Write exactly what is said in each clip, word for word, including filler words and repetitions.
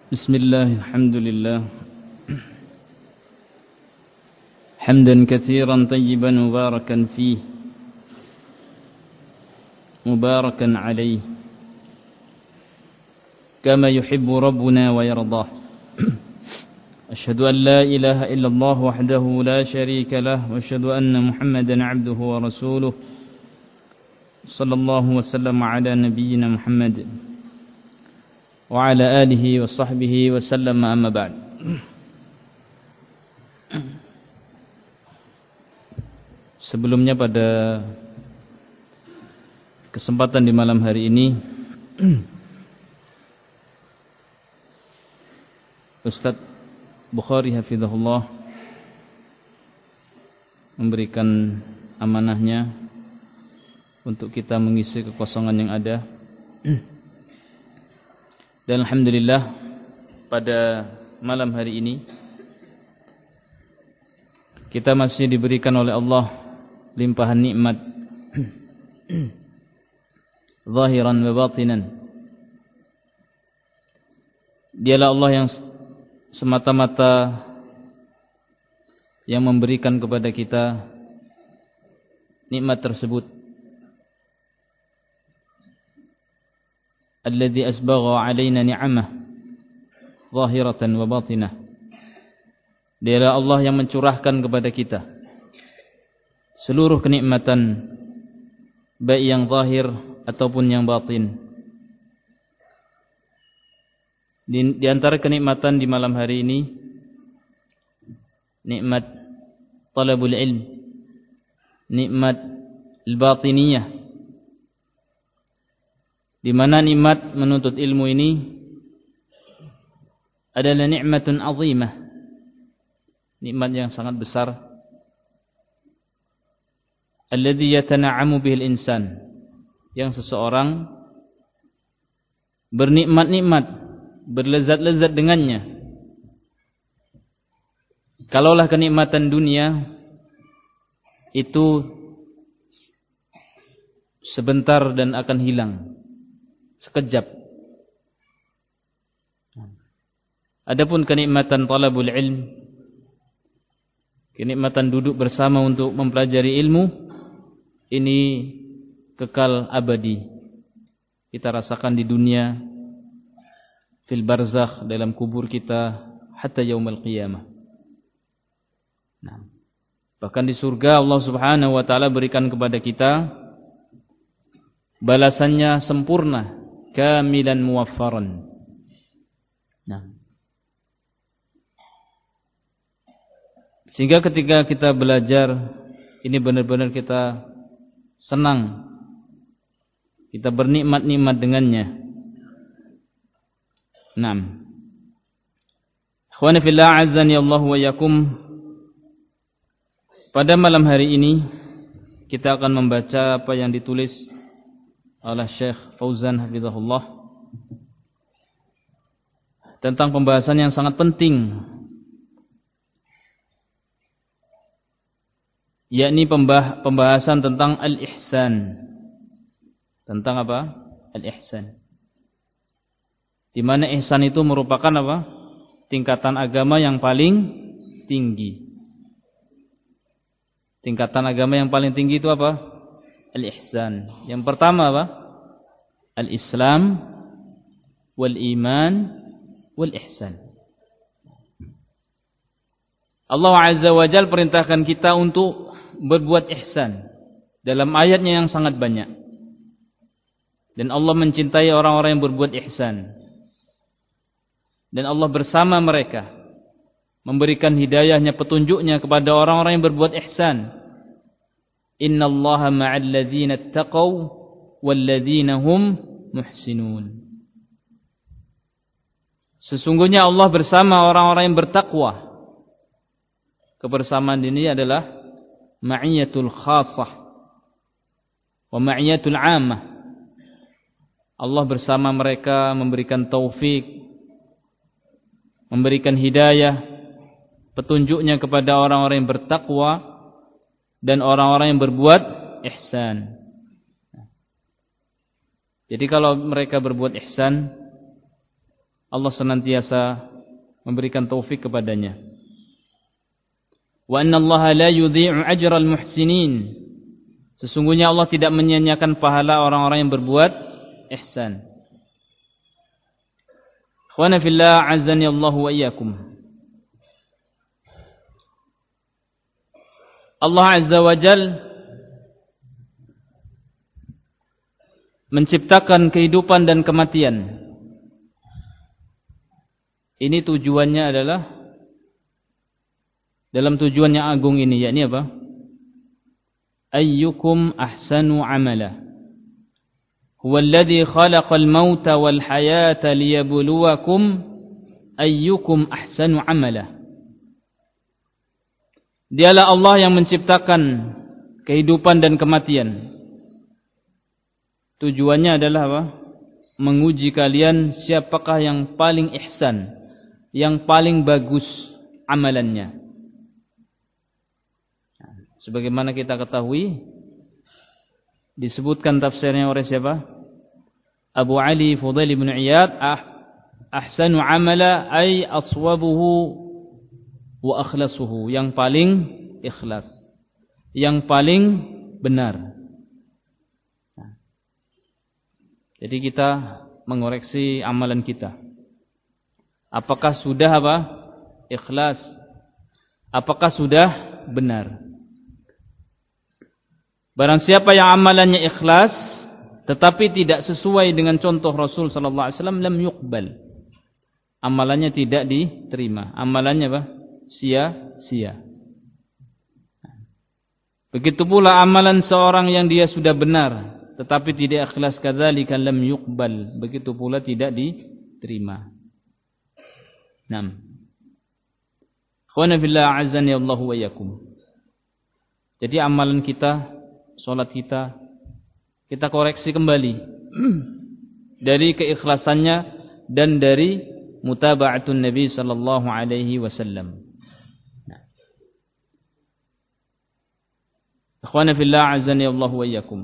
بسم الله الحمد لله حمدا كثيرا طيبا مباركا فيه مباركا عليه كما يحب ربنا ويرضاه. أشهد أن لا إله إلا الله وحده لا شريك له وأشهد أن محمدا عبده ورسوله صلى الله وسلم على نبينا محمد وعلى آله وصحبه وسلم. أما بعد. Sebelumnya pada kesempatan di malam hari ini Ustaz Bukhari hafizahullah memberikan amanahnya untuk kita mengisi kekosongan yang ada. Dan alhamdulillah pada malam hari ini kita masih diberikan oleh Allah limpahan nikmat zahiran wa batinan. Dialah Allah yang semata-mata yang memberikan kepada kita nikmat tersebut. Alladzi asbagha 'alaina ni'amah zahiratan wa batinah. Dialah Allah yang mencurahkan kepada kita seluruh kenikmatan, baik yang zahir ataupun yang batin. Di, di antara kenikmatan di malam hari ini, nikmat talabul ilm, nikmat al-batiniyah, di mana nikmat menuntut ilmu ini adalah nikmatun azimah, nikmat yang sangat besar. Alladzi yatana'amu bihil insan, yang seseorang bernikmat-nikmat, berlezat-lezat dengannya. Kalaulah kenikmatan dunia itu sebentar dan akan hilang, sekejap. Adapun kenikmatan talabul ilm, kenikmatan duduk bersama untuk mempelajari ilmu, ini kekal abadi. Kita rasakan di dunia, fil barzakh, dalam kubur kita, hatta yaumil qiyamah. Nah, bahkan di surga Allah Subhanahu wa taala berikan kepada kita balasannya sempurna, kamilan muwaffaran. Nah, sehingga ketika kita belajar ini benar-benar kita senang, kita bernikmat-nikmat dengannya. Naam. Ikhwani fillah, azani Allah wa yakum. Pada malam hari ini kita akan membaca apa yang ditulis oleh Syekh Fauzan hafizahullah tentang pembahasan yang sangat penting, yakni pembahasan tentang al-ihsan. Tentang apa? Al-ihsan. Di mana ihsan itu merupakan apa? Tingkatan agama yang paling tinggi. Tingkatan agama yang paling tinggi itu apa? Al-ihsan. Yang pertama apa? Al-Islam wal iman wal ihsan. Allah Azza wa Jalla perintahkan kita untuk berbuat ihsan dalam ayatnya yang sangat banyak. Dan Allah mencintai orang-orang yang berbuat ihsan. Dan Allah bersama mereka, memberikan hidayahnya, petunjuknya kepada orang-orang yang berbuat ihsan. Innallaha ma'al ladzina ittaqaw wal ladzina hum muhsinun. Sesungguhnya Allah bersama orang-orang yang bertakwa. Kebersamaan ini adalah ma'iyatul khassah wa ma'iyatul 'ammah. Allah bersama mereka memberikan taufik, memberikan hidayah, petunjuknya kepada orang-orang yang bertakwa dan orang-orang yang berbuat ihsan. Jadi kalau mereka berbuat ihsan, Allah senantiasa memberikan taufik kepadanya. Wa anna Allah la yudhi'u ajral muhsinin. Sesungguhnya Allah tidak menyia-nyiakan pahala orang-orang yang berbuat ihsan. Ikhwana fillah, azzani Allah wa iyyakum. Allah Azza wa Jal menciptakan kehidupan dan kematian. Ini tujuannya adalah dalam tujuan yang agung ini, yakni apa? Ayyukum ahsanu amala. Huwa alladhi khalaqal mauta wal hayata liyabluwakum ayyukum ahsanu amala. Dialah Allah yang menciptakan kehidupan dan kematian. Tujuannya adalah apa? Menguji kalian siapakah yang paling ihsan, yang paling bagus amalannya. Sebagaimana kita ketahui, disebutkan tafsirnya oleh siapa? Abu Ali Fudail bin Iyad, ah, ahsanu amala ay aswabuhu wa akhlasuhu, yang paling ikhlas, yang paling benar. Nah, jadi kita mengoreksi amalan kita. Apakah sudah apa? Ikhlas. Apakah sudah benar? Barang siapa yang amalannya ikhlas tetapi tidak sesuai dengan contoh Rasul sallallahu alaihi wasallam, lam yuqbal. Amalannya tidak diterima. Amalannya apa? Sia-sia. Begitu pula amalan seorang yang dia sudah benar tetapi tidak ikhlas, kadzalika lam yuqbal. Begitu pula tidak diterima. Naam. Khwana fillah, azani Allah wa iyyakum. Jadi amalan kita, salat kita, kita koreksi kembali dari keikhlasannya dan dari mutaba'atun Nabi sallallahu alaihi wasallam. Ikhwana fillah, azani Allah wa iyyakum.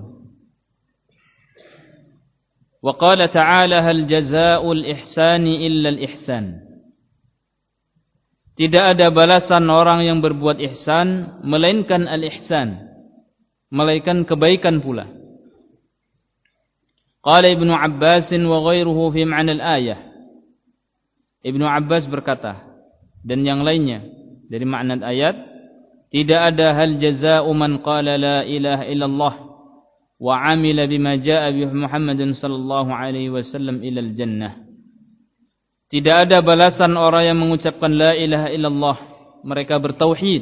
Wa qala ta'ala, hal jazaa'ul ihsani illa al-ihsan. Tidak ada balasan orang yang berbuat ihsan melainkan al-ihsan, melainkan kebaikan pula. Qala Ibnu Abbas wa ghairuhu fi ma'na al-ayah. Ibnu Abbas berkata dan yang lainnya dari makna ayat, tidak ada hal jazaa'u man qala la ilaha illallah wa 'amila bima jaa'a bi Muhammadin sallallahu alaihi wasallam ila al-jannah. Tidak ada balasan orang yang mengucapkan la ilaha illallah, mereka bertauhid,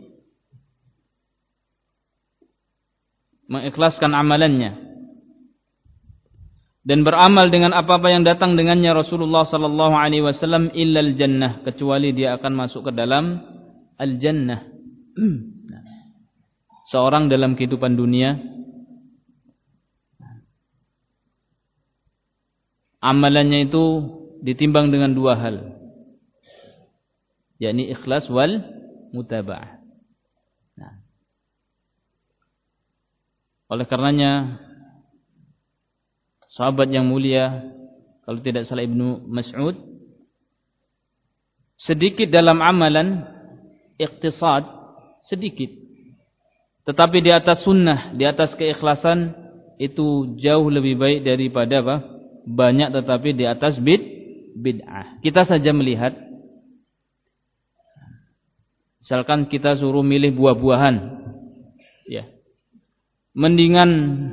mengikhlaskan amalannya dan beramal dengan apa-apa yang datang dengannya Rasulullah sallallahu alaihi wasallam, illal jannah, kecuali dia akan masuk ke dalam al-jannah. Seorang dalam kehidupan dunia amalannya itu ditimbang dengan dua hal, yakni ikhlas wal mutaba'ah. Nah, oleh karenanya sahabat yang mulia, kalau tidak salah Ibnu Mas'ud, sedikit dalam amalan iqtisad, sedikit, tetapi di atas sunnah, di atas keikhlasan, itu jauh lebih baik daripada apa? Banyak tetapi di atas bid bid'ah. Kita saja melihat, misalkan kita suruh milih buah-buahan, ya, mendingan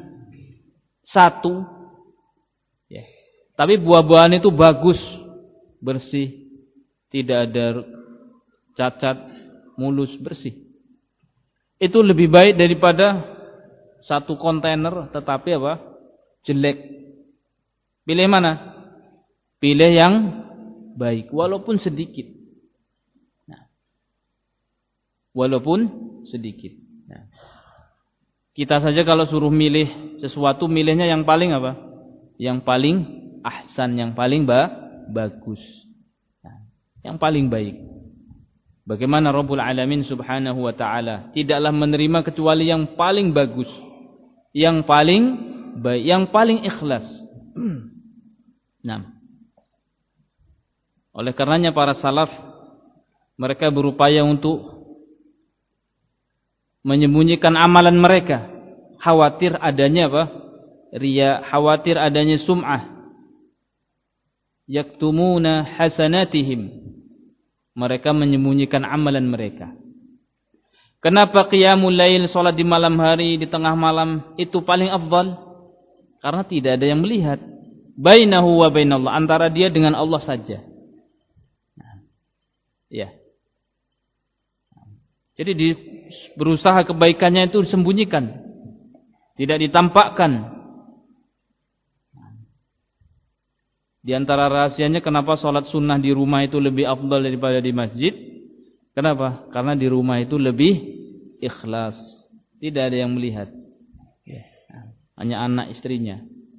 satu, ya, tapi buah-buahan itu bagus, bersih, tidak ada cacat, mulus, bersih. Itu lebih baik daripada satu kontainer tetapi apa? Jelek. Pilih mana? Pilih yang baik, walaupun sedikit. Nah, walaupun sedikit. Nah, kita saja kalau suruh milih sesuatu, milihnya yang paling apa? Yang paling ahsan, yang paling ba bagus. Nah, yang paling baik. Bagaimana Rabbul Alamin subhanahu wa ta'ala tidaklah menerima kecuali yang paling bagus, yang paling baik, yang paling ikhlas. Nah, Oleh karenanya para salaf mereka berupaya untuk menyembunyikan amalan mereka, khawatir adanya apa? Riya, khawatir adanya sum'ah. Yaktumuna hasanatihim, mereka menyembunyikan amalan mereka. Kenapa qiyamul lail, salat di malam hari, di tengah malam itu paling afdal? Karena tidak ada yang melihat. Bainahu wa bainallah, antara dia dengan Allah saja. Nah, ya. Jadi di, berusaha kebaikannya itu disembunyikan, tidak ditampakkan. Di antara rahasianya kenapa salat sunnah di rumah itu lebih afdal daripada di masjid? Kenapa? Karena di rumah itu lebih ikhlas, tidak ada yang melihat, hanya anak istrinya.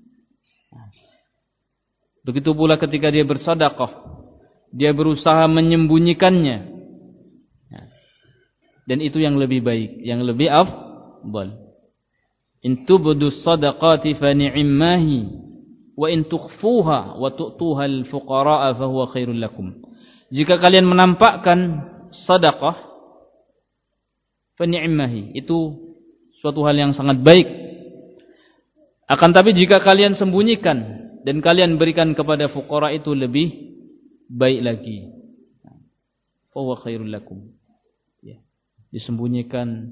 Begitu pula ketika dia bersedekah, dia berusaha menyembunyikannya, dan itu yang lebih baik, yang lebih afdal. In tubdus sadaqati fa ni'mahi wa in tukhfuha wa tu'tuha al-fuqara'a fa huwa khairul lakum. Jika kalian menampakkan sedekah, fa ni'mahi, itu suatu hal yang sangat baik. Akan tapi jika kalian sembunyikan dan kalian berikan kepada fuqara, itu lebih baik lagi. Fa huwa khairul lakum. Ya, disembunyikan.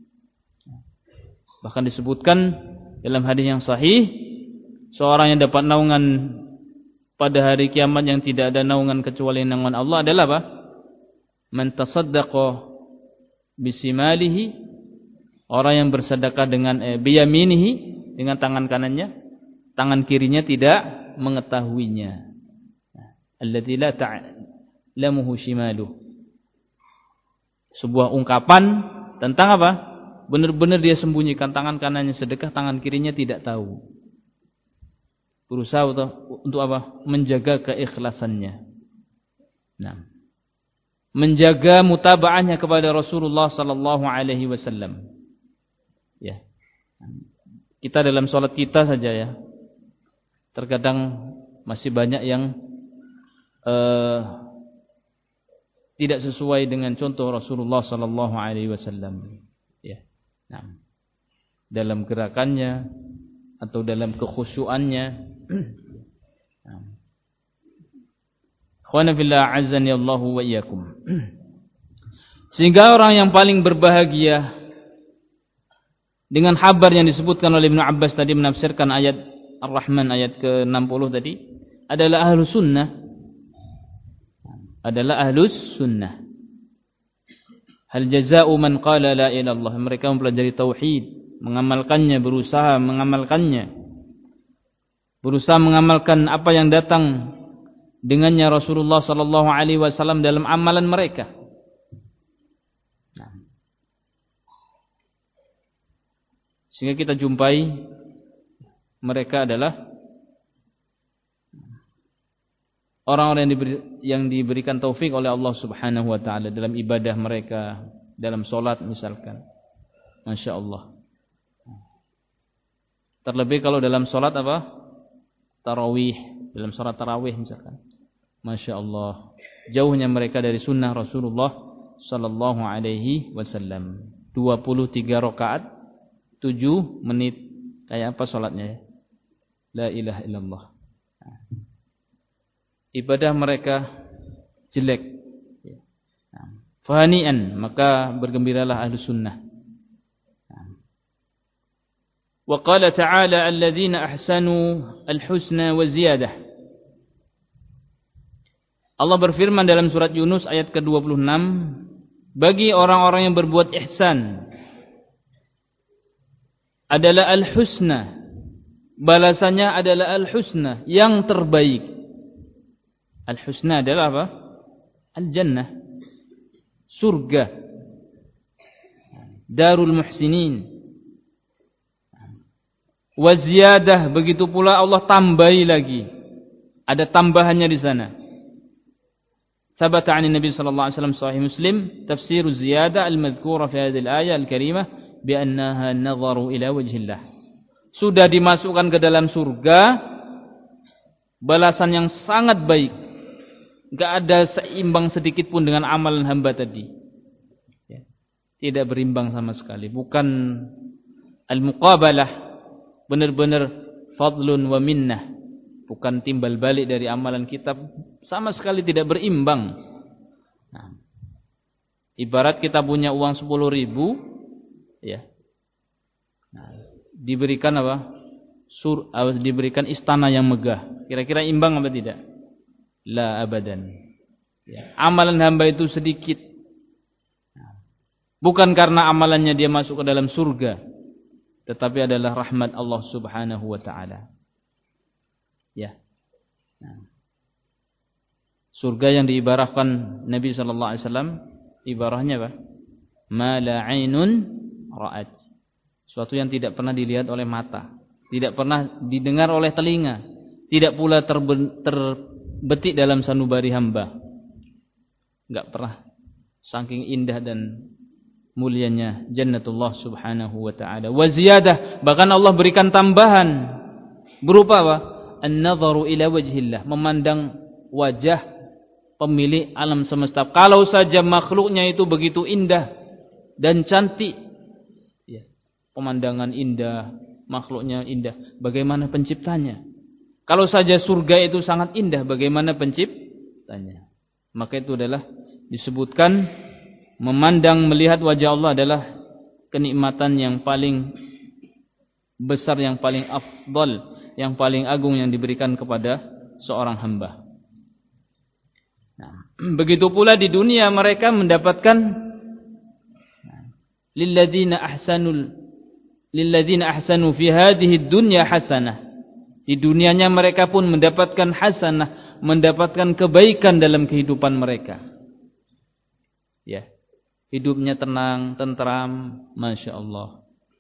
Bahkan disebutkan dalam hadis yang sahih, seorang yang dapat naungan pada hari kiamat yang tidak ada naungan kecuali naungan Allah adalah apa? Man tasaddaqa bisimalihi, orang yang bersedekah dengan eh, biyaminihi, dengan tangan kanannya, tangan kirinya tidak mengetahuinya. Allati la ta'lamuhu shimaluh. Sebuah ungkapan tentang apa? Benar-benar dia sembunyikan, tangan kanannya sedekah, tangan kirinya tidak tahu. Berusaha untuk, untuk apa? Menjaga keikhlasannya. Nah, menjaga mutaba'ahnya kepada Rasulullah sallallahu alaihi wasallam. Ya. Kita dalam salat kita saja ya, terkadang masih banyak yang uh, tidak sesuai dengan contoh Rasulullah sallallahu alaihi wasallam. Ya. Nah, dalam gerakannya atau dalam kekhusyuannya. Nah. Khwana fillah azzani Allahu wa iyyakum. Sehingga orang yang paling berbahagia dengan kabar yang disebutkan oleh Ibnu Abbas tadi menafsirkan ayat Ar-Rahman ayat ke enam puluh tadi adalah ahlus sunnah. Adalah ahlus sunnah. Hal jazaa'u man qala la ilaha illallah, mereka mempelajari tauhid, mengamalkannya, berusaha mengamalkannya. Berusaha mengamalkan apa yang datang dengannya Rasulullah sallallahu alaihi wasallam dalam amalan mereka. Nah. Sehingga kita jumpai mereka adalah orang-orang yang, diberi, yang diberikan taufik oleh Allah Subhanahu wa taala dalam ibadah mereka, dalam salat misalkan. Masya Allah. Terlebih kalau dalam salat apa? Tarawih, dalam salat tarawih misalkan. Masya Allah, jauhnya mereka dari sunnah Rasulullah sallallahu alaihi wasallam. dua puluh tiga rakaat, tujuh menit. Kayak apa salatnya ya? La ilaha illallah. Ibadah mereka jelek. Fahani'an, maka bergembiralah ahlu sunnah. Wa qala ta'ala alladhina ahsanu al-husna wa ziyadah. Allah berfirman dalam surat Yunus ayat ke dua puluh enam, bagi orang-orang yang berbuat ihsan adalah al-husna, balasannya adalah al-husna, yang terbaik. Al-husna adalah apa? Al-jannah, surga, darul muhsinin. Wa ziyadah, begitu pula Allah tambahi lagi, ada tambahannya di sana. Sabata 'an Nabi sallallahu alaihi wasallam sahih Muslim tafsir ziyadah al-madhkura fi hadhihi al-ayah al-karimah bi annaha nadharu ila wajhillah. Sudah dimasukkan ke dalam surga balasan yang sangat baik, Enggak ada seimbang sedikit pun dengan amalan hamba tadi. Ya. Tidak berimbang sama sekali. Bukan al-muqabalah, benar-benar fadlun wa minnah. Bukan timbal balik dari amalan kita, sama sekali tidak berimbang. Nah, ibarat kita punya uang sepuluh ribu, ya. Nah, diberikan apa? Sur, diberikan istana yang megah. Kira-kira imbang apa tidak? La abadan. Ya. Amalan hamba itu sedikit. Bukan karena amalannya dia masuk ke dalam surga, tetapi adalah rahmat Allah Subhanahu wa taala. Ya. Nah. Surga yang diibarahkan Nabi sallallahu alaihi wasallam, ibarahnya apa? Ma la 'ainun ra'at. Suatu yang tidak pernah dilihat oleh mata, tidak pernah didengar oleh telinga, tidak pula terbetik dalam sanubari hamba. Enggak pernah. Saking indah dan mulianya jannatullah Subhanahu wa taala. Wa ziyadah, bahkan Allah berikan tambahan berupa apa? An-nadharu ila wajhillah, memandang wajah pemilik alam semesta. Kalau saja makhluknya itu begitu indah dan cantik, ya, pemandangan indah, makhluknya indah, bagaimana penciptanya? Kalau saja surga itu sangat indah, bagaimana penciptanya? Maka itu adalah disebutkan memandang, melihat wajah Allah adalah kenikmatan yang paling besar, yang paling afdal, yang paling agung yang diberikan kepada seorang hamba. Nah, begitu pula di dunia mereka mendapatkan lilladzina ahsanul lilladzina ahsanu fi hadhihi dunya hasanah. Di dunianya mereka pun mendapatkan hasanah, mendapatkan kebaikan dalam kehidupan mereka. Ya. Hidupnya tenang, tentram, Masya Allah.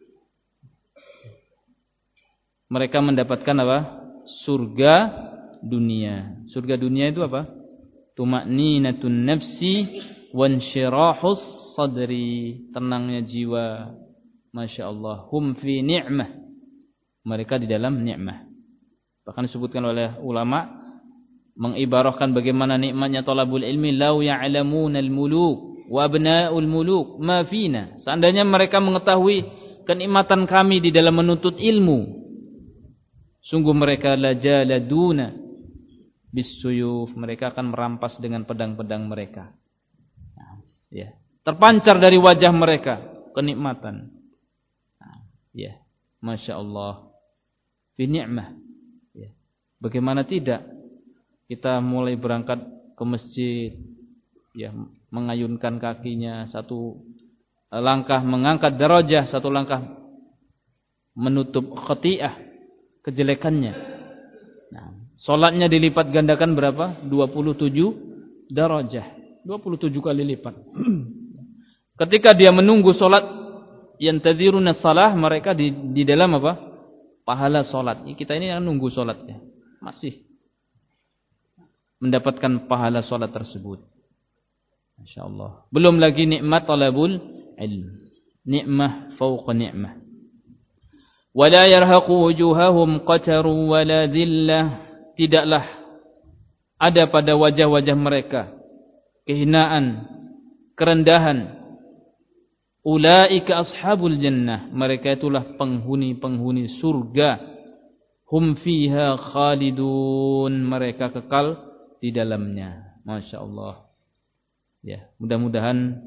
Mereka mendapatkan apa? Surga dunia. Surga dunia itu apa? Tuma'ninatun nafsi wansyirahus sadri. Tenangnya jiwa. Masya Allah. Hum fi ni'mah. Mereka di dalam ni'mah. Bahkan disebutkan oleh ulama, mengibarahkan bagaimana nikmatnya talabul ilmi. Lau ya'lamunal muluk wa abna'ul muluk ma fina. Seandainya mereka mengetahui kenikmatan kami di dalam menuntut ilmu, sungguh mereka lajaladuna bisuyuf, mereka akan merampas dengan pedang-pedang mereka. Nah, ya. Terpancar dari wajah mereka kenikmatan. Nah, ya, Masya Allah. Fi ni'mah. Ya. Bagaimana tidak kita mulai berangkat ke masjid, ya, mengayunkan kakinya, satu langkah mengangkat darajah, satu langkah menutup khati'ah, kejelekannya. Nah, salatnya dilipat gandakan berapa? dua puluh tujuh darajah. dua puluh tujuh kali lipat. Ketika dia menunggu salat, yantadziruna shalah, mereka di di dalam apa? Pahala salat. Kita ini yang nunggu salatnya. Masih mendapatkan pahala salat tersebut. Masya Allah. Belum lagi nikmat talabul ilm. Nikmah fauqa nikmah. Wala yarhaqu wujuhahum qataru wala dhillah. Tidaklah ada pada wajah-wajah mereka kehinaan, kerendahan. Ulaika ashabul jannah. Mereka itulah penghuni-penghuni surga. Hum fiha khalidun. Mereka kekal di dalamnya. Masya Allah. Ya, mudah-mudahan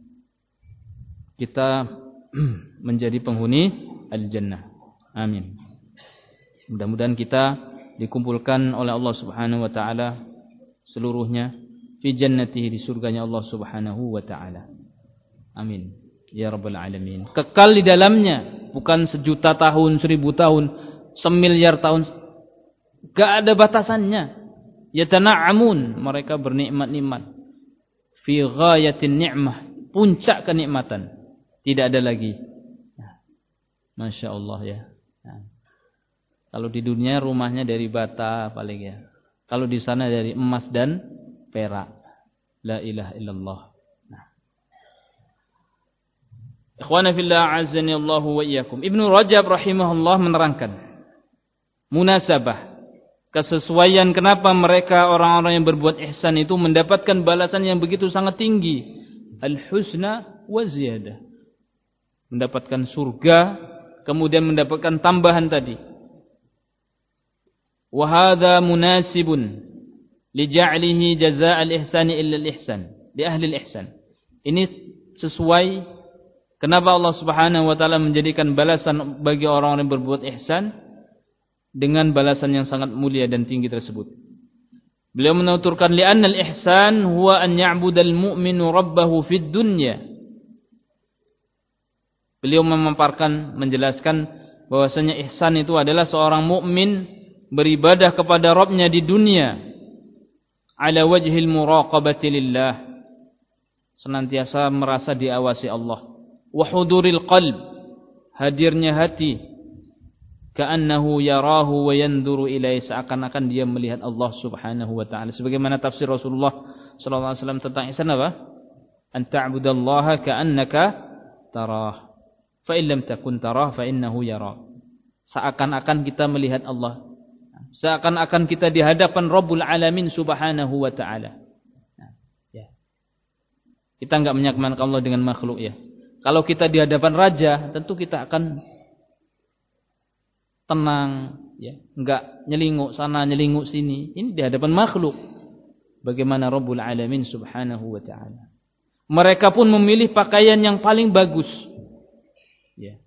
kita menjadi penghuni al-jannah. Amin. Mudah-mudahan kita dikumpulkan oleh Allah Subhanahu wa taala seluruhnya fi jannatihi, di surganya Allah Subhanahu wa taala. Amin ya rabbal alamin. Kekal di dalamnya, bukan sejuta tahun, seribu tahun, semiliar tahun. Enggak ada batasannya. Yatana'amun, mereka bernikmat-nikmat. Fi ghayatin ni'mah, puncak kenikmatan. Tidak ada lagi. Masya Allah ya. Nah, kalau di dunia rumahnya dari bata paling ya. Kalau di sana dari emas dan perak. La ilaha illallah. Nah. Ikhwana fillah azzani Allahu wa iyyakum. Ibnu Rajab rahimahullah menerangkan munasabah kesesuaian kenapa mereka orang-orang yang berbuat ihsan itu mendapatkan balasan yang begitu sangat tinggi. Al-husna wa ziyadah. Mendapatkan surga, kemudian mendapatkan tambahan tadi. Wa hadza munasibun li ja'lihi jazaa' al-ihsani illa al-ihsan, li ahli al-ihsan. Ini sesuai kenapa Allah Subhanahu wa taala menjadikan balasan bagi orang-orang yang berbuat ihsan dengan balasan yang sangat mulia dan tinggi tersebut. Beliau menuturkan li'anna al-ihsan huwa an ya'budal mu'minu rabbahu fid dunya. Beliau memaparkan, menjelaskan bahwasanya ihsan itu adalah seorang mukmin beribadah kepada Rabbnya di dunia ala wajhil muraqabati lillah, senantiasa merasa diawasi Allah, wa huduril qalb, hadirnya hati, ka'annahu yarahu wa yanzuru ilaihi, seakan-akan dia melihat Allah Subhanahu wa taala. Sebagaimana tafsir Rasulullah sallallahu alaihi wasallam tentang ihsan apa? An ta'budallaha ka'annaka tarah, fa in lam takun tarah fa innahu yara. Seakan-akan kita melihat Allah, seakan-akan kita di hadapan Rabbul Alamin Subhanahu wa taala. Ya. Kita enggak menyamakan Allah dengan makhluk ya. Kalau kita di hadapan raja, tentu kita akan tenang, ya, enggak nyelinguk sana, nyelinguk sini. Ini di hadapan makhluk. Bagaimana Rabbul Alamin Subhanahu wa taala. Mereka pun memilih pakaian yang paling bagus. Ya.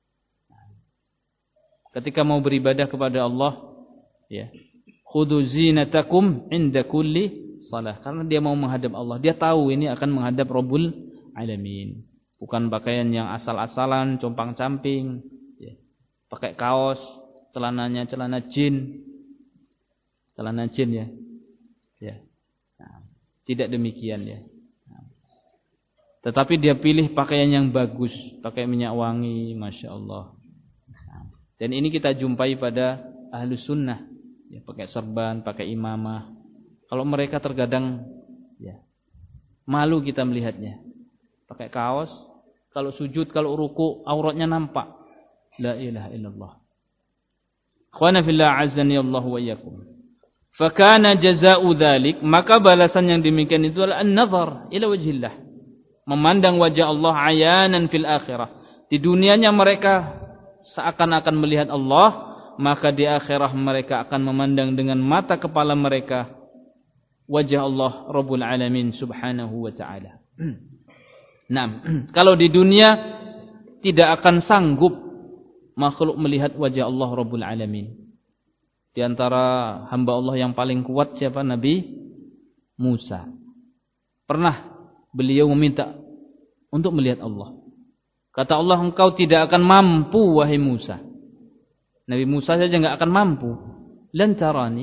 Ketika mau beribadah kepada Allah, ya, khudhu zinatakum inda kulli salah. Karena dia mau menghadap Allah, dia tahu ini akan menghadap Rabbul Alamin. Bukan pakaian yang asal-asalan, compang-camping, ya. Pakai kaos, celananya celana jin, celana jin ya, ya. Nah, tidak demikian ya. Nah. Tetapi dia pilih pakaian yang bagus, pakai minyak wangi, masya Allah. Nah. Dan ini kita jumpai pada ahlu sunnah, ya, pakai serban, pakai imamah. Kalau mereka terkadang, ya, malu kita melihatnya, pakai kaos. Kalau sujud, kalau ruku, auratnya nampak. La ilaha illallah. Khwana fillah azzani Allah wa iyyakum. Fakana jazaa'u dzalik, maka balasan yang demikian itu adalah an-nazar ila wajhillah. Memandang wajah Allah ayanan fil akhirah. Di dunianya mereka seakan-akan melihat Allah, maka di akhirah mereka akan memandang dengan mata kepala mereka wajah Allah Rabbul Alamin Subhanahu wa taala. Nah, kalau di dunia tidak akan sanggup makhluk melihat wajah Allah Rabbul Alamin. Di antara hamba Allah yang paling kuat siapa? Nabi Musa. Pernah beliau meminta untuk melihat Allah. Kata Allah, engkau tidak akan mampu wahai Musa. Nabi Musa saja enggak akan mampu. Lan tarani.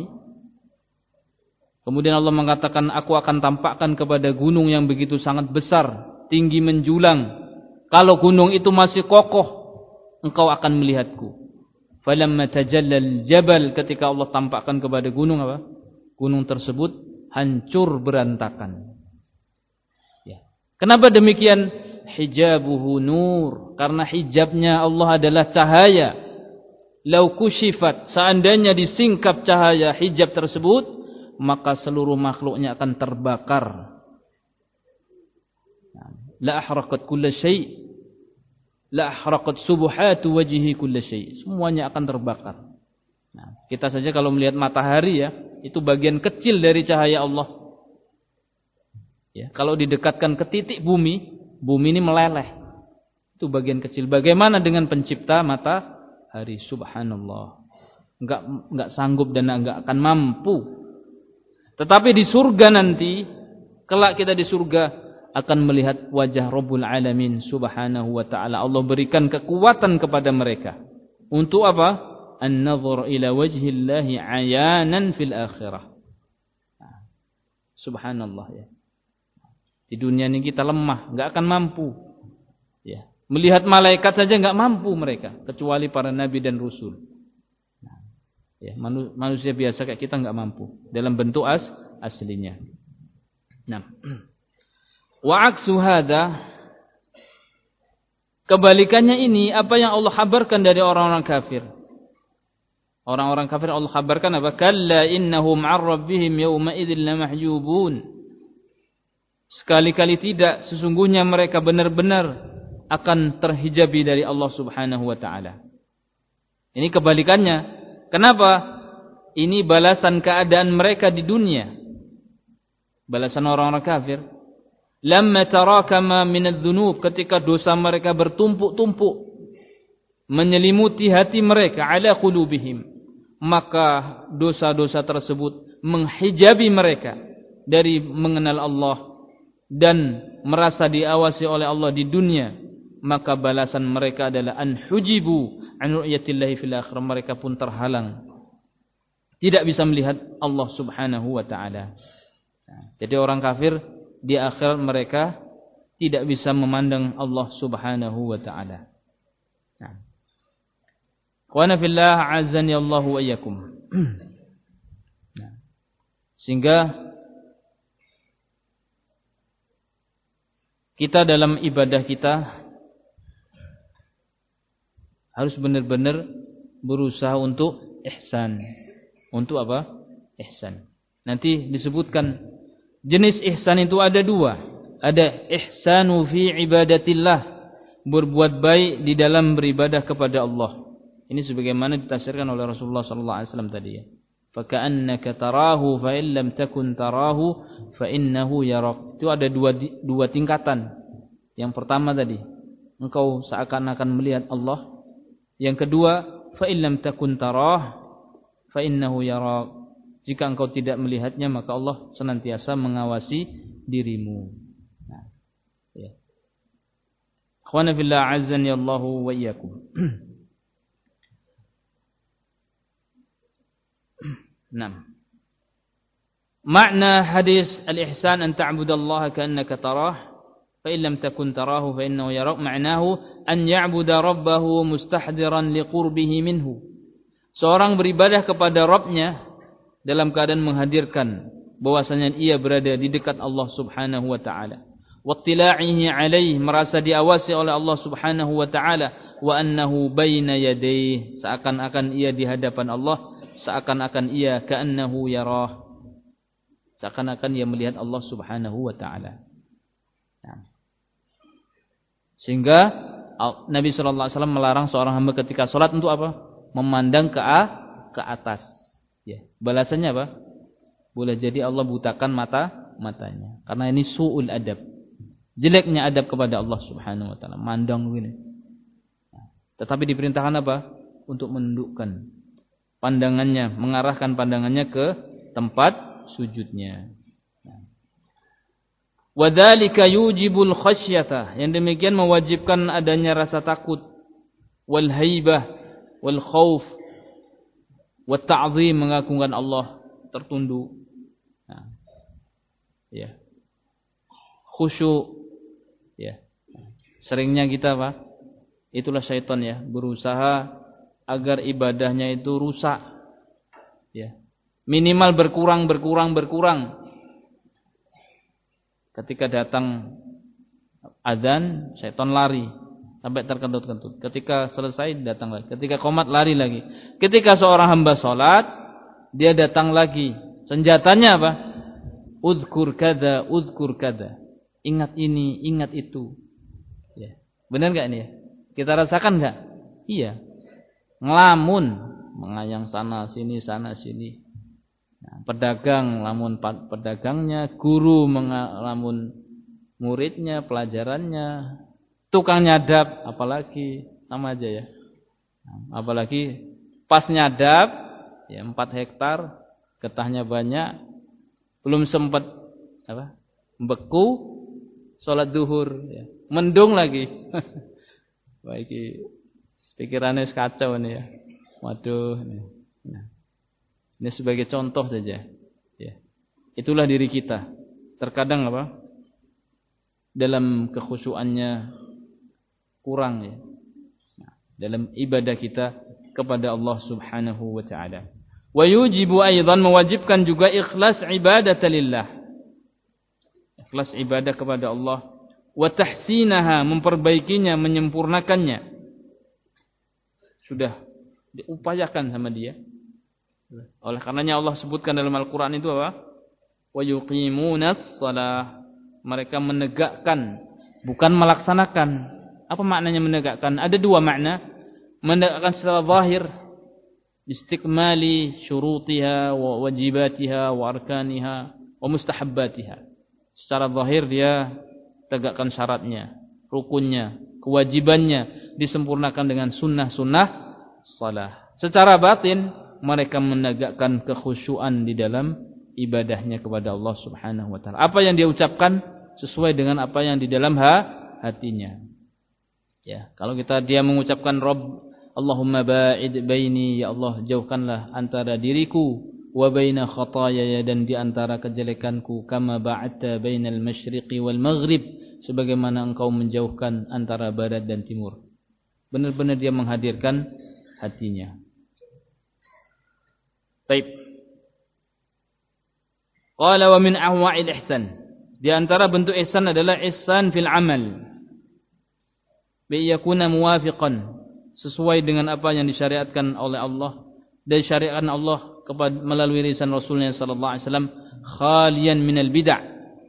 Kemudian Allah mengatakan, aku akan tampakkan kepada gunung yang begitu sangat besar, tinggi menjulang. Kalau gunung itu masih kokoh, engkau akan melihatku. Falamma tajallal jabal, ketika Allah tampakkan kepada gunung apa? Gunung tersebut hancur berantakan. Ya. Kenapa demikian? Hijabuhu nur, karena hijabnya Allah adalah cahaya. Lau kushifat, seandainya disingkap cahaya hijab tersebut, maka seluruh makhluknya akan terbakar. La ahraqat kulla syai', la ahraqat subuhatu wajhi kulla syai'. Semuanya akan terbakar. Nah, kita saja kalau melihat matahari ya, itu bagian kecil dari cahaya Allah. Ya, kalau didekatkan ke titik bumi, bumi ini meleleh. Itu bagian kecil. Bagaimana dengan pencipta matahari? Subhanallah. Enggak enggak sanggup dan enggak akan mampu. Tetapi di surga nanti, kelak kita di surga akan melihat wajah Rabbul Alamin Subhanahu wa ta'ala. Allah berikan kekuatan kepada mereka. Untuk apa? An-nazar ila wajhillahi ayanan fil akhirah. Subhanallah ya. Di dunia ini kita lemah, enggak akan mampu. Ya. Melihat malaikat saja enggak mampu mereka, kecuali para nabi dan rasul. Ya, manusia biasa kayak kita enggak mampu dalam bentuk as aslinya. Nah, wa aksu hada, kebalikannya ini apa yang Allah habarkan dari orang-orang kafir. Orang-orang kafir Allah kabarkan apa? Kalla innahum 'an rabbihim yawma idzin lamahjubun. Sekali-kali tidak, sesungguhnya mereka benar-benar akan terhijabi dari Allah Subhanahu wa taala. Ini kebalikannya. Kenapa? Ini balasan keadaan mereka di dunia. Balasan orang-orang kafir. Lamma tarakama minadz-dzunub, ketika dosa mereka bertumpuk-tumpuk menyelimuti hati mereka, ala qulubihim, maka dosa-dosa tersebut menghijabi mereka dari mengenal Allah dan merasa diawasi oleh Allah di dunia. Maka balasan mereka adalah an hujibu an ru'yatillahi fil akhirah, mereka pun terhalang, tidak bisa melihat Allah Subhanahu wa taala. Jadi orang kafir di akhirat mereka tidak bisa memandang Allah Subhanahu wa taala. Nah. Wa fillah azani Allah wa iyyakum. Nah. Sehingga kita dalam ibadah kita harus benar-benar berusaha untuk ihsan. Untuk apa? Ihsan. Nanti disebutkan jenis ihsan itu ada dua. Ada ihsanu fi ibadatillah, berbuat baik di dalam beribadah kepada Allah. Ini sebagaimana ditafsirkan oleh Rasulullah sallallahu alaihi wasallam tadi ya. Fa ka'annaka tarahu fa in lam takun tarahu fa innahu yarak. Itu ada dua dua tingkatan. Yang pertama tadi, engkau seakan-akan melihat Allah. Yang kedua, fa in lam takun tarah fa innahu yarak. Jika engkau tidak melihatnya, maka Allah senantiasa mengawasi dirimu. Nah, ya. Akhwana fillah azzani Allahu wa iyyakum. Naam. Makna hadis al-ihsan an ta'budallaha ka'annaka tarah fa in lam takun tarahu fa innahu yarak. Ma'nahu an ya'buda rabbahu mustahdiran liqurbihi minhu. Seorang beribadah kepada Rabbnya dalam keadaan menghadirkan bahwasanya ia berada di dekat Allah Subhanahu wa taala. Wattila'ihi 'alaihi, merasa diawasi oleh Allah Subhanahu wa taala, wa annahu baina yadayhi, seakan-akan ia di hadapan Allah, seakan-akan ia ka'annahu yarah, seakan-akan ia melihat Allah Subhanahu wa taala. Nah. Sehingga Nabi sallallahu alaihi wasallam melarang seorang hamba ketika salat untuk apa? Memandang ke ke atas. Ya, balasannya apa? Boleh jadi Allah butakan mata matanya. Karena ini su'ul adab. Jeleknya adab kepada Allah Subhanahu wa taala, mandang begini. Tetapi diperintahkan apa? Untuk menundukkan pandangannya, mengarahkan pandangannya ke tempat sujudnya. Wa dzalika yujibul khasyata, yang demikian mewajibkan adanya rasa takut, wal haibah, wal khauf, wa ta'zim, mengagungkan Allah, tertunduk. Nah, ya. Khusyuk, ya. Seringnya kita apa? Itulah syaitan ya, berusaha agar ibadahnya itu rusak. Ya. Minimal berkurang, berkurang, berkurang. Ketika datang azan, syaitan lari sampai terkentut-kentut. Ketika selesai datang lagi. Ketika qomat lari lagi. Ketika seorang hamba salat, dia datang lagi. Senjatanya apa? Udzkur kada, udzkur kada. Ingat ini, ingat itu. Ya. Benar enggak ini ya? Kita rasakan enggak? Iya. Ngelamun, mengayang sana sini sana sini. Nah, pedagang lamun pedagangnya, guru mengelamun muridnya, pelajarannya. Tukang nyadap, apalagi sama aja ya. Apalagi pas nyadap, ya empat hektar, getahnya banyak, belum sempat apa? Beku, sholat duhur, ya. Mendung lagi. Baik, pikirannya kacau nih ya. Waduh. Nah, ini sebagai contoh saja. Ya. Itulah diri kita. Terkadang apa? Dalam kekhusyuannya kurang ya. Nah, dalam ibadah kita kepada Allah Subhanahu wa taala. Wa yujibu aidan, mewajibkan juga ikhlas ibadatan lillah. Ikhlas ibadah kepada Allah, wa tahsinaha, memperbaikinya, menyempurnakannya. Sudah diupayakan sama dia, Oleh karenanya Allah sebutkan dalam Al-Qur'an itu apa? Wa yuqimunas shalah. Mereka menegakkan, bukan melaksanakan. Apa maknanya menegakkan? Ada dua makna. Menegakkan secara zahir, istikmali syurutiha wa wajibatiha wa arkaniha wa mustahabbatiha. Secara zahir dia tegakkan syaratnya, rukunnya, kewajibannya, disempurnakan dengan sunnah-sunnah salah. Secara batin mereka menegakkan kekhusyuan di dalam ibadahnya kepada Allah Subhanahu wa taala. Apa yang dia ucapkan sesuai dengan apa yang di dalam ha, hatinya. Ya, kalau kita dia mengucapkan Rabb Allahumma ba'id baini, ya Allah jauhkanlah antara diriku wa baina khataaya, dan di antara kejelekanku, kama ba'adta bainal masyriqi wal maghrib, sebagaimana engkau menjauhkan antara barat dan timur. Benar-benar dia menghadirkan hatinya. Baik. Qala wa min ahwa'il ihsan. Di antara bentuk ihsan adalah ihsan fil amal. Bi yakuna muwafiqan, sesuai dengan apa yang disyariatkan oleh Allah dan syariatkan Allah kepada melalui lisan Rasulnya sallallahu alaihi wasallam, khalian minal bid'ah,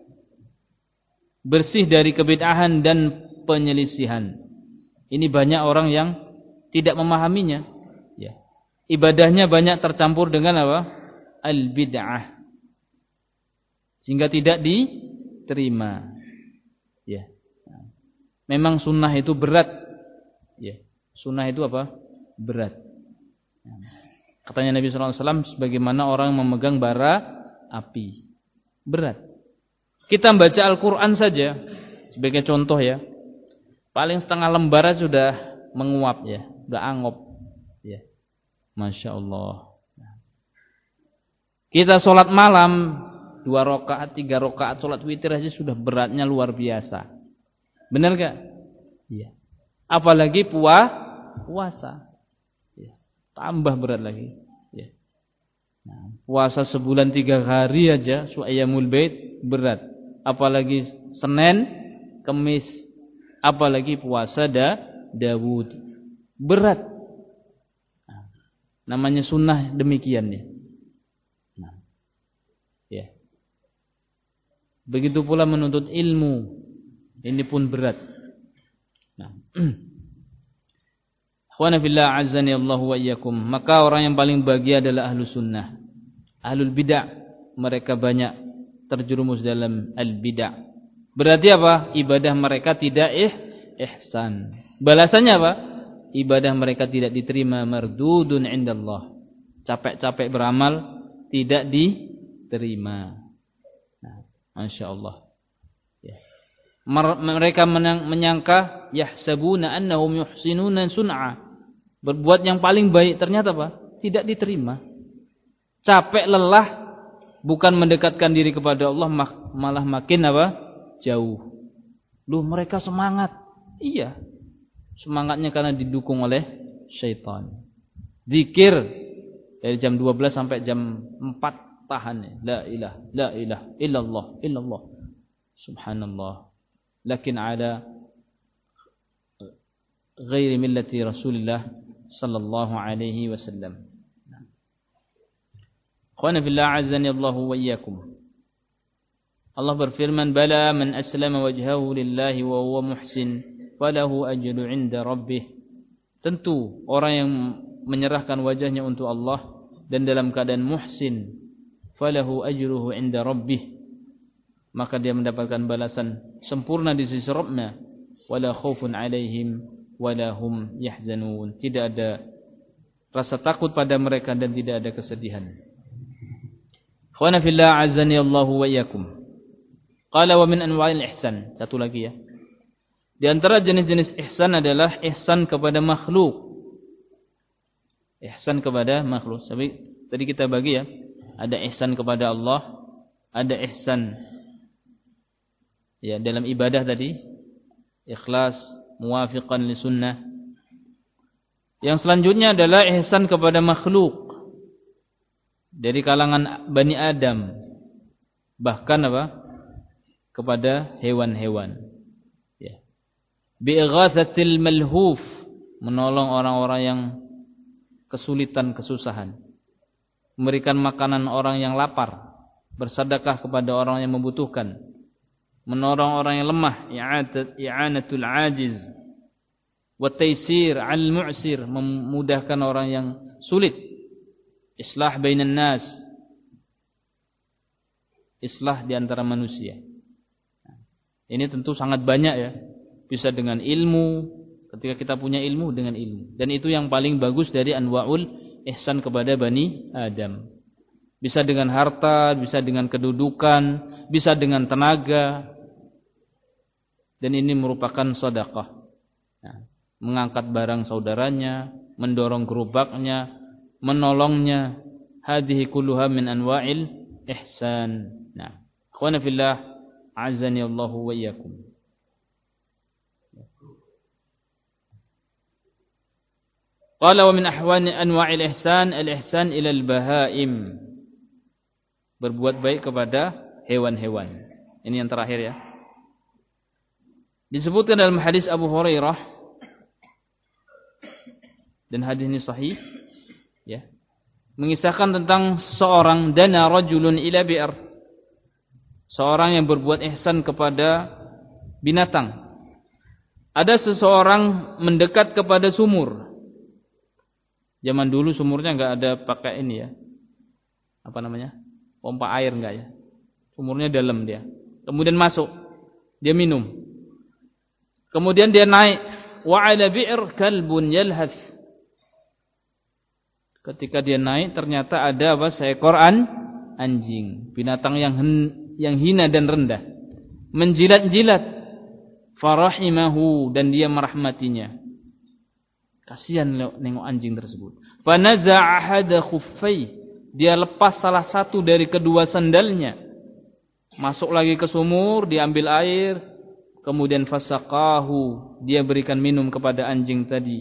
bersih dari kebid'ahan dan penyelisihan. Ini banyak orang yang tidak memahaminya, ya. Ibadahnya banyak tercampur dengan apa? Al-bid'ah, sehingga tidak diterima, ya. Memang sunnah itu berat, ya. Sunnah itu apa? Berat. Katanya Nabi sallallahu alaihi wasallam, sebagaimana orang memegang bara api, berat. Kita membaca Al-Quran saja sebagai contoh, ya, paling setengah lembar sudah menguap, ya, sudah angop, ya. Masya Allah. Kita sholat malam dua rakaat, tiga rakaat, sholat witir aja sudah beratnya luar biasa. Benar gak? Iya. Apalagi puah, puasa, ya, tambah berat lagi, ya. Nah, puasa sebulan tiga hari aja, su'ayyamul bait, berat. Apalagi Senin, Kemis, apalagi puasa da, Dawud, berat. Nah, namanya sunnah demikian, ya. Nah, ya. Begitu pula menuntut ilmu, ini pun berat. Nah, akhwana fillah azzani Allah wa iyyakum. Maka orang yang paling bahagia adalah ahlu sunnah. Ahlul bid'ah, mereka banyak terjerumus dalam al-bid'ah. Berarti apa? Ibadah mereka tidak ih, ihsan. Balasannya apa? Ibadah mereka tidak diterima, mardudun indallah. Capek-capek beramal tidak diterima. Nah, Masya Allah. Mereka menyangka yahsabuna annahum yuhsinuna sun'a, berbuat yang paling baik, ternyata apa? Tidak diterima. Capek lelah bukan mendekatkan diri kepada Allah, malah makin apa? Jauh. Loh, mereka semangat. Iya. Semangatnya karena didukung oleh syaitan. Zikir dari jam dua belas sampai jam empat tahan. La ilah, la ilah illallah, illallah. Subhanallah. Lakin ada ghairi millati Rasulullah sallallahu alaihi wasallam. Khana fillah azzani Allah wa iyyakum. Allah berfirman, bala man aslama wajhahu lillahi wa huwa muhsin falahu ajru 'inda rabbih. Tentu orang yang menyerahkan wajahnya untuk Allah dan dalam keadaan muhsin, falahu ajruhu 'inda rabbih, maka dia mendapatkan balasan sempurna di sisi Rabbnya. Wala khaufun alaihim wala hum yahzanun. Tidak ada rasa takut pada mereka dan tidak ada kesedihan. Khwana fillah azzani Allahu wa iyyakum. Qala wa min anwa'il ihsan. Satu lagi, ya. Di antara jenis-jenis ihsan adalah ihsan kepada makhluk. Ihsan kepada makhluk. Tapi tadi kita bagi, ya. Ada ihsan kepada Allah, ada ihsan, ya, dalam ibadah tadi, ikhlas, muwafiqan li sunnah. Yang selanjutnya adalah ihsan kepada makhluk dari kalangan Bani Adam, bahkan apa? Kepada hewan-hewan, ya. Bi'ighatsatil malhuf, menolong orang-orang yang kesulitan, kesusahan. memberikan makanan orang yang lapar, bersedekah kepada orang yang membutuhkan, menolong orang yang lemah, i'anatul ajiz, wa taysir 'al mu'sir, memudahkan orang yang sulit, islah bainan nas, islah di antara manusia. Ini tentu sangat banyak ya. Bisa dengan ilmu, ketika kita punya ilmu, dengan ilmu. Dan itu yang paling bagus dari anwa'ul ihsan kepada Bani Adam. Bisa dengan harta, bisa dengan kedudukan, bisa dengan tenaga. Dan ini merupakan sedekah. Nah, mengangkat barang saudaranya, mendorong gerobaknya, menolongnya. Hadhihi kulluha min anwa'il ihsan. Nah, ikhwana fillah, azani Allahu wa iyyakum. Qala wa min ahwani anwa'il ihsan al-ihsan ila al-bahaim. Berbuat baik kepada hewan-hewan. Ini yang terakhir ya. Disebutkan dalam hadis Abu Hurairah, dan hadis ini sahih ya, mengisahkan tentang seorang dana rajulun ila bi'r, seorang yang berbuat ihsan kepada binatang. Ada seseorang mendekat kepada sumur. Zaman dulu sumurnya enggak ada pakai ini ya, apa namanya, pompa air enggak ya, sumurnya dalam dia. Kemudian masuk, dia minum. Kemudian dia naik, wa 'ala bi'r kalbun yalhath. Ketika dia naik ternyata ada apa? Seekor an, anjing, binatang yang hen, yang hina dan rendah, menjilat-jilat. Farahimahu, dan dia merahmatinya. Kasihan nengok anjing tersebut. Fa naza'a ahada khuffai, dia lepas salah satu dari kedua sandalnya. Masuk lagi ke sumur, diambil air. Kemudian fasaqahu, dia berikan minum kepada anjing tadi.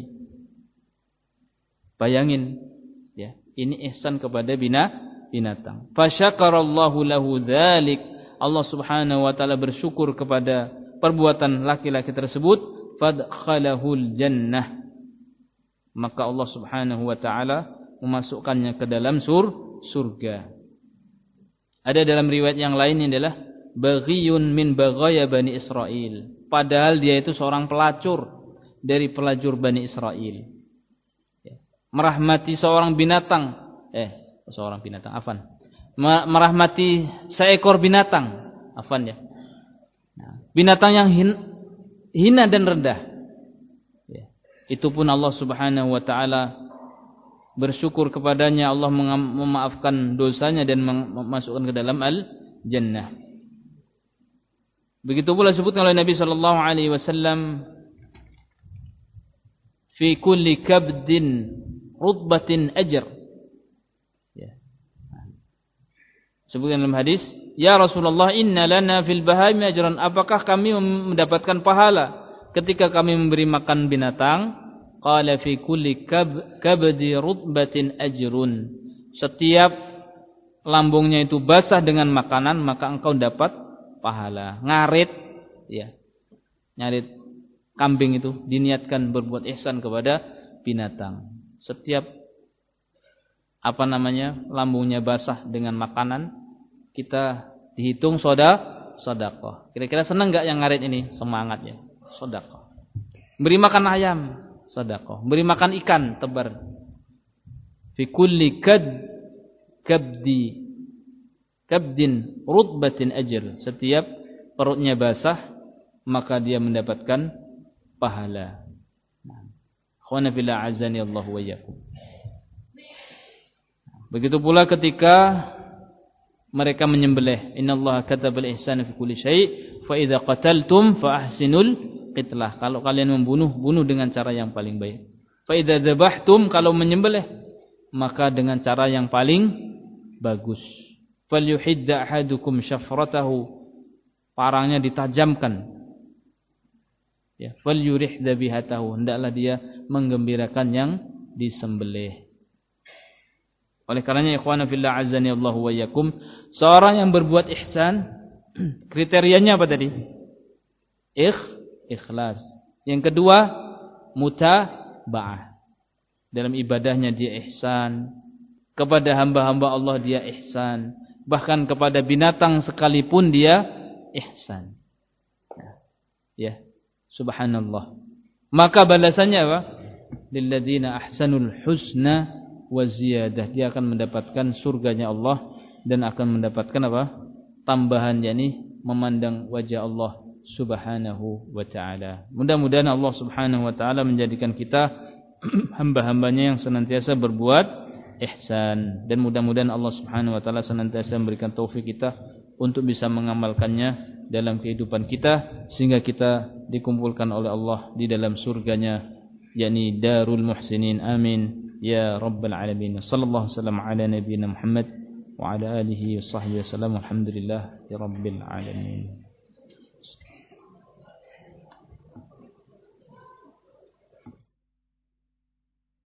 Bayangin ya, ini ihsan kepada bina, binatang. Fasyakarallahu lahu dzalik, Allah Subhanahu wa taala bersyukur kepada perbuatan laki-laki tersebut. Fadkhalahul jannah, maka Allah Subhanahu wa taala memasukkannya ke dalam sur, surga. Ada dalam riwayat yang lain adalah baghiyun min baghaya Bani Israel, padahal dia itu seorang pelacur dari pelacur Bani Israel. Merahmati seorang binatang, eh seorang binatang, afan. Merahmati seekor binatang, afan ya. Binatang yang hina dan rendah. Itu pun Allah Subhanahu wa taala bersyukur kepadanya, Allah memaafkan dosanya dan memasukkan ke dalam al-jannah. Begitu pula disebutkan oleh Nabi sallallahu alaihi wasallam, fi kulli kabdin rutbatin ajr. Ya. Sebutkan dalam hadis, ya Rasulullah, inna lana fil bahaim ajran, apakah kami mendapatkan pahala ketika kami memberi makan binatang? Qala fi kulli kab, kabdi rutbatin ajrun. Setiap lambungnya itu basah dengan makanan, maka engkau dapat pahala. Ngarit ya, ngarit kambing itu diniatkan berbuat ihsan kepada binatang. Setiap apa namanya, lambungnya basah dengan makanan, kita dihitung soda, sedekah. Kira-kira senang enggak yang ngarit ini? Semangat ya, sedekah. Beri makan ayam, sedekah. Beri makan ikan, tebar. Fi kulli kad kabdi kabdin rutbatin ajr. Setiap perutnya basah, maka dia mendapatkan pahala. Khwana fillah azani Allah wa iyyakum. Begitu pula ketika mereka menyembelih, innallaha katabal ihsana fi kulli syai' fa idza qataltum fa ahsinul qitlah. Kalau kalian membunuh, bunuh dengan cara yang paling baik. Fa idza dzabhtum, kalau menyembelih, maka dengan cara yang paling bagus. Falyuhidda ahadukum syafratahu, parangnya ditajamkan. Ya, falyurih dzabihatahu, hendaklah dia menggembirakan yang disembelih. Oleh karenanya ikhwana fillah azani Allahu wa iyyakum, seorang yang berbuat ihsan kriterianya apa tadi? Ikh, ikhlas. Yang kedua, mutaba'ah. Dalam ibadahnya dia ihsan, kepada hamba-hamba Allah dia ihsan, bahkan kepada binatang sekalipun dia ihsan. Ya, subhanallah. Maka balasannya apa? Lilladzina ahsanul husna wa ziyadah. Dia akan mendapatkan surganya Allah dan akan mendapatkan apa? Tambahan, yakni memandang wajah Allah subhanahu wa ta'ala. Mudah-mudahan Allah subhanahu wa ta'ala menjadikan kita hamba-hambanya yang senantiasa berbuat ihsan, dan mudah-mudahan Allah subhanahu wa ta'ala senantiasa memberikan taufik kita untuk bisa mengamalkannya dalam kehidupan kita, sehingga kita dikumpulkan oleh Allah di dalam surganya, yakni Darul Muhsinin. Amin ya rabbal alamin. Sallallahu wasallam ala nabiyyina Muhammad wa ala alihi wa sahbihi wasallam. Alhamdulillah ya rabbil alamin.